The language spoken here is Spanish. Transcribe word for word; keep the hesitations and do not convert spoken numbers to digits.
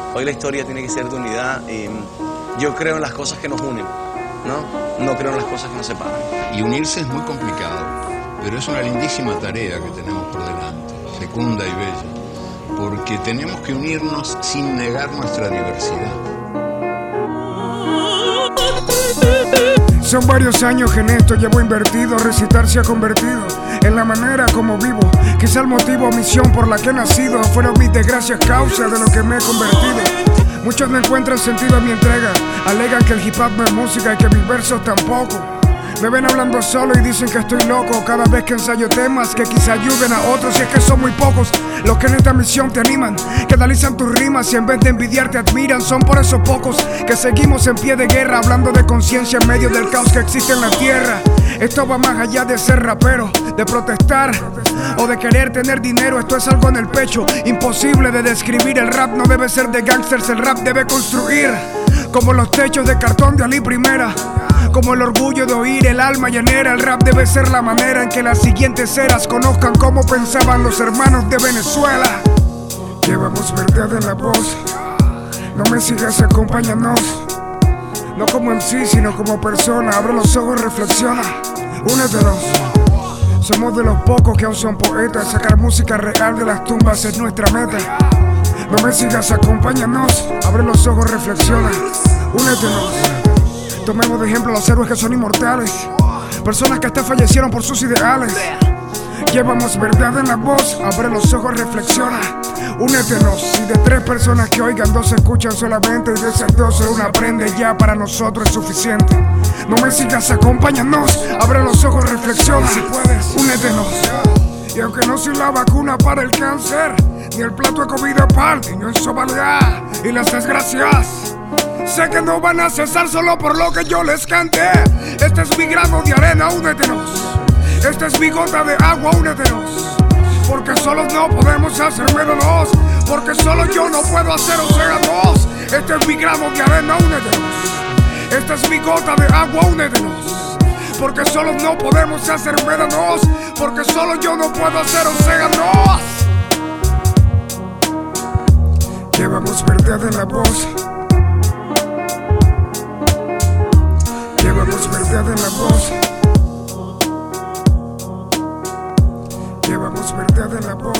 Hoy la historia tiene que ser de unidad y yo creo en las cosas que nos unen, ¿no? No creo en las cosas que nos separan. Y unirse es muy complicado, pero es una lindísima tarea que tenemos por delante, fecunda y bella, porque tenemos que unirnos sin negar nuestra diversidad. Son varios años que en esto llevo invertido, recitar se ha convertido en la manera como vivo. Quizá el motivo o misión por la que he nacido fueron mis desgracias causa de lo que me he convertido. Muchos no encuentran sentido a mi entrega, alegan que el hip hop no es música y que mis versos tampoco. Me ven hablando solo y dicen que estoy loco cada vez que ensayo temas que quizá ayuden a otros. Y es que son muy pocos los que en esta misión te animan, que analizan tus rimas y en vez de envidiar te admiran. Son por esos pocos que seguimos en pie de guerra, hablando de conciencia en medio del caos que existe en la tierra. Esto va más allá de ser rapero, de protestar o de querer tener dinero. Esto es algo en el pecho, imposible de describir. El rap no debe ser de gangsters, el rap debe construir como los techos de cartón de Ali Primera. Como el orgullo de oír el alma llanera, el rap debe ser la manera en que las siguientes eras conozcan cómo pensaban los hermanos de Venezuela. Llevamos verdad en la voz, no me sigas, acompáñanos. No como M C, sino como persona, abre los ojos, reflexiona, únetenos. Somos de los pocos que aún son poetas, sacar música real de las tumbas es nuestra meta. No me sigas, acompáñanos, abre los ojos, reflexiona, únetenos. Tomemos de ejemplo a los héroes que son inmortales, personas que hasta fallecieron por sus ideales. Llevamos verdad en la voz, abre los ojos, reflexiona, únetenos. Si de tres personas que oigan, dos escuchan solamente, y de esas dos una aprende, ya para nosotros es suficiente. No me sigas, acompáñanos, abre los ojos, reflexiona, si puedes, únetenos. Y aunque no soy la vacuna para el cáncer, ni el plato de comida para el niño en soledad y las desgracias, sé que no van a cesar solo por lo que yo les cante. Este es mi grano de arena, únetenos. Esta es mi gota de agua, únetenos. Porque solos no podemos hacer menos, porque solo yo no puedo hacer océanos. Este es mi grano de arena, únetenos. Esta es mi gota de agua, únetenos. Porque solos no podemos hacer menos, porque solo yo no puedo hacer océanos. Llevamos verdad en la voz, llevamos verdad en la voz, llevamos verdad en la voz.